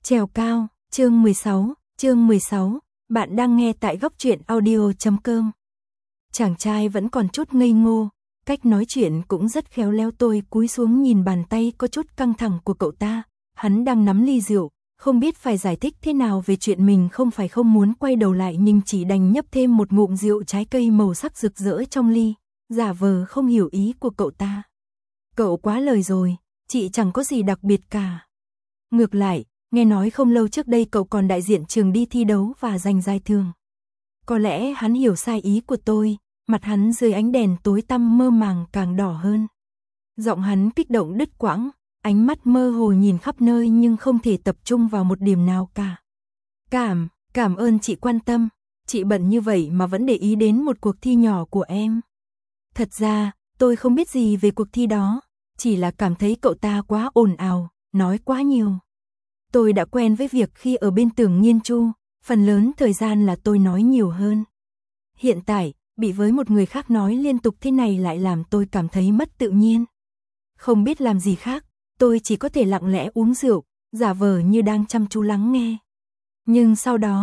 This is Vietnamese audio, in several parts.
Trèo cao, chương 16, bạn đang nghe tại góc truyện audio.com. Chàng trai vẫn còn chút ngây ngô, cách nói chuyện cũng rất khéo léo. Tôi cúi xuống nhìn bàn tay có chút căng thẳng của cậu ta, hắn đang nắm ly rượu, không biết phải giải thích thế nào về chuyện mình không phải không muốn quay đầu lại nhưng chỉ đành nhấp thêm một ngụm rượu trái cây màu sắc rực rỡ trong ly, giả vờ không hiểu ý của cậu ta. Cậu quá lời rồi, chị chẳng có gì đặc biệt cả. Ngược lại, nghe nói không lâu trước đây cậu còn đại diện trường đi thi đấu và giành giải thưởng. Có lẽ hắn hiểu sai ý của tôi, mặt hắn dưới ánh đèn tối tăm mơ màng càng đỏ hơn. Giọng hắn kích động đứt quãng, ánh mắt mơ hồ nhìn khắp nơi nhưng không thể tập trung vào một điểm nào cả. Cảm ơn chị quan tâm, chị bận như vậy mà vẫn để ý đến một cuộc thi nhỏ của em. Thật ra, tôi không biết gì về cuộc thi đó, chỉ là cảm thấy cậu ta quá ồn ào, nói quá nhiều. Tôi đã quen với việc khi ở bên Tưởng Nhiên Chu, phần lớn thời gian là tôi nói nhiều hơn. Hiện tại, bị với một người khác nói liên tục thế này lại làm tôi cảm thấy mất tự nhiên. Không biết làm gì khác, tôi chỉ có thể lặng lẽ uống rượu, giả vờ như đang chăm chú lắng nghe. Nhưng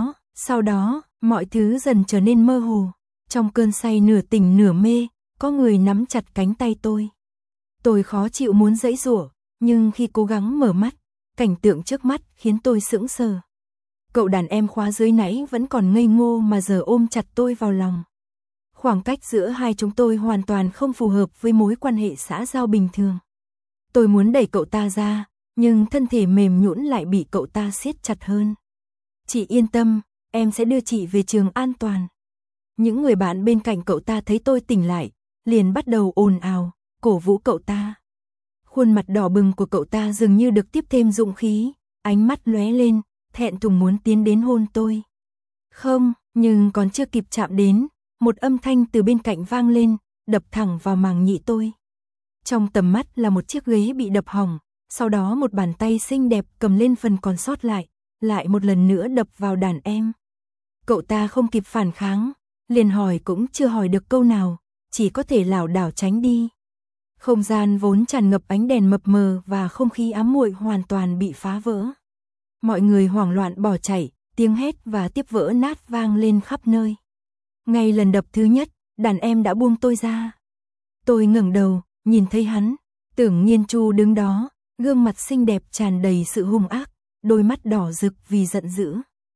sau đó, mọi thứ dần trở nên mơ hồ. Trong cơn say nửa tỉnh nửa mê, có người nắm chặt cánh tay tôi. Tôi khó chịu muốn giãy giụa, nhưng khi cố gắng mở mắt, cảnh tượng trước mắt khiến tôi sững sờ. Cậu đàn em khóa dưới nãy vẫn còn ngây ngô mà giờ ôm chặt tôi vào lòng. Khoảng cách giữa hai chúng tôi hoàn toàn không phù hợp với mối quan hệ xã giao bình thường. Tôi muốn đẩy cậu ta ra, nhưng thân thể mềm nhũn lại bị cậu ta siết chặt hơn. Chị yên tâm, em sẽ đưa chị về trường an toàn. Những người bạn bên cạnh cậu ta thấy tôi tỉnh lại, liền bắt đầu ồn ào, cổ vũ cậu ta. Khuôn mặt đỏ bừng của cậu ta dường như được tiếp thêm dũng khí, ánh mắt lóe lên, thẹn thùng muốn tiến đến hôn tôi. Không, nhưng còn chưa kịp chạm đến, một âm thanh từ bên cạnh vang lên, đập thẳng vào màng nhĩ tôi. Trong tầm mắt là một chiếc ghế bị đập hỏng, sau đó một bàn tay xinh đẹp cầm lên phần còn sót lại một lần nữa đập vào đàn em. Cậu ta không kịp phản kháng, liền hỏi cũng chưa hỏi được câu nào, chỉ có thể lảo đảo tránh đi. Không gian vốn tràn ngập ánh đèn mập mờ và không khí ám muội hoàn toàn bị phá vỡ. Mọi người hoảng loạn bỏ chạy, tiếng hét và tiếp vỡ nát vang lên khắp nơi. Ngay lần đập thứ nhất, đàn em đã buông tôi ra. Tôi ngẩng đầu, nhìn thấy hắn, Tưởng Nhiên Chu đứng đó, gương mặt xinh đẹp tràn đầy sự hung ác, đôi mắt đỏ rực vì giận dữ.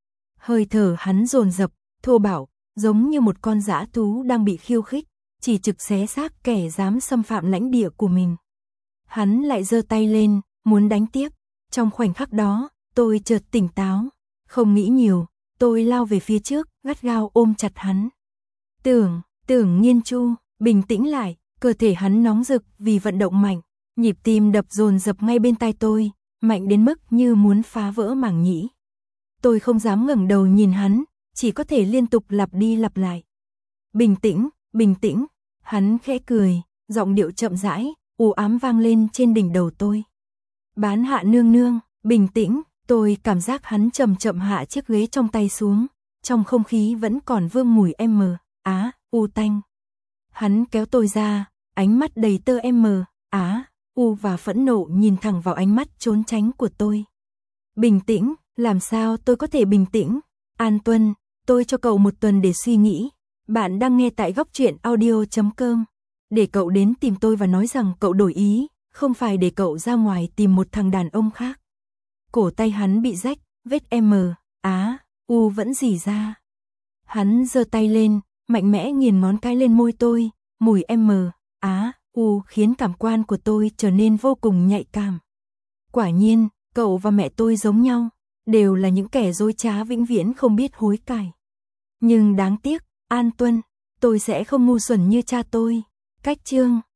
Hơi thở hắn dồn dập, thô bạo, giống như một con dã thú đang bị khiêu khích, chỉ trực xé xác kẻ dám xâm phạm lãnh địa của mình. Hắn lại giơ tay lên, muốn đánh tiếp. Trong khoảnh khắc đó, tôi chợt tỉnh táo, không nghĩ nhiều, tôi lao về phía trước, gắt gao ôm chặt hắn. Tưởng Nhiên Chu, bình tĩnh lại, cơ thể hắn nóng rực vì vận động mạnh, nhịp tim đập dồn dập ngay bên tai tôi, mạnh đến mức như muốn phá vỡ màng nhĩ. Tôi không dám ngẩng đầu nhìn hắn, chỉ có thể liên tục lặp đi lặp lại. Bình tĩnh, hắn khẽ cười, giọng điệu chậm rãi, u ám vang lên trên đỉnh đầu tôi. Bán hạ nương nương, bình tĩnh, tôi cảm giác hắn chậm chậm hạ chiếc ghế trong tay xuống, trong không khí vẫn còn vương mùi u tanh. Hắn kéo tôi ra, ánh mắt đầy tơ u và phẫn nộ nhìn thẳng vào ánh mắt trốn tránh của tôi. Bình tĩnh, làm sao tôi có thể bình tĩnh? An Tuân, tôi cho cậu 1 tuần để suy nghĩ. Bạn đang nghe tại góc truyện audio.com. Để cậu đến tìm tôi và nói rằng cậu đổi ý, không phải để cậu ra ngoài tìm một thằng đàn ông khác. Cổ tay hắn bị rách, vết u vẫn rỉ ra. Hắn giơ tay lên, mạnh mẽ nghiền ngón cái lên môi tôi, mùi u khiến cảm quan của tôi trở nên vô cùng nhạy cảm. Quả nhiên, cậu và mẹ tôi giống nhau, đều là những kẻ dối trá vĩnh viễn không biết hối cải. Nhưng đáng tiếc, An Tuân, tôi sẽ không ngu xuẩn như cha tôi. Cách chương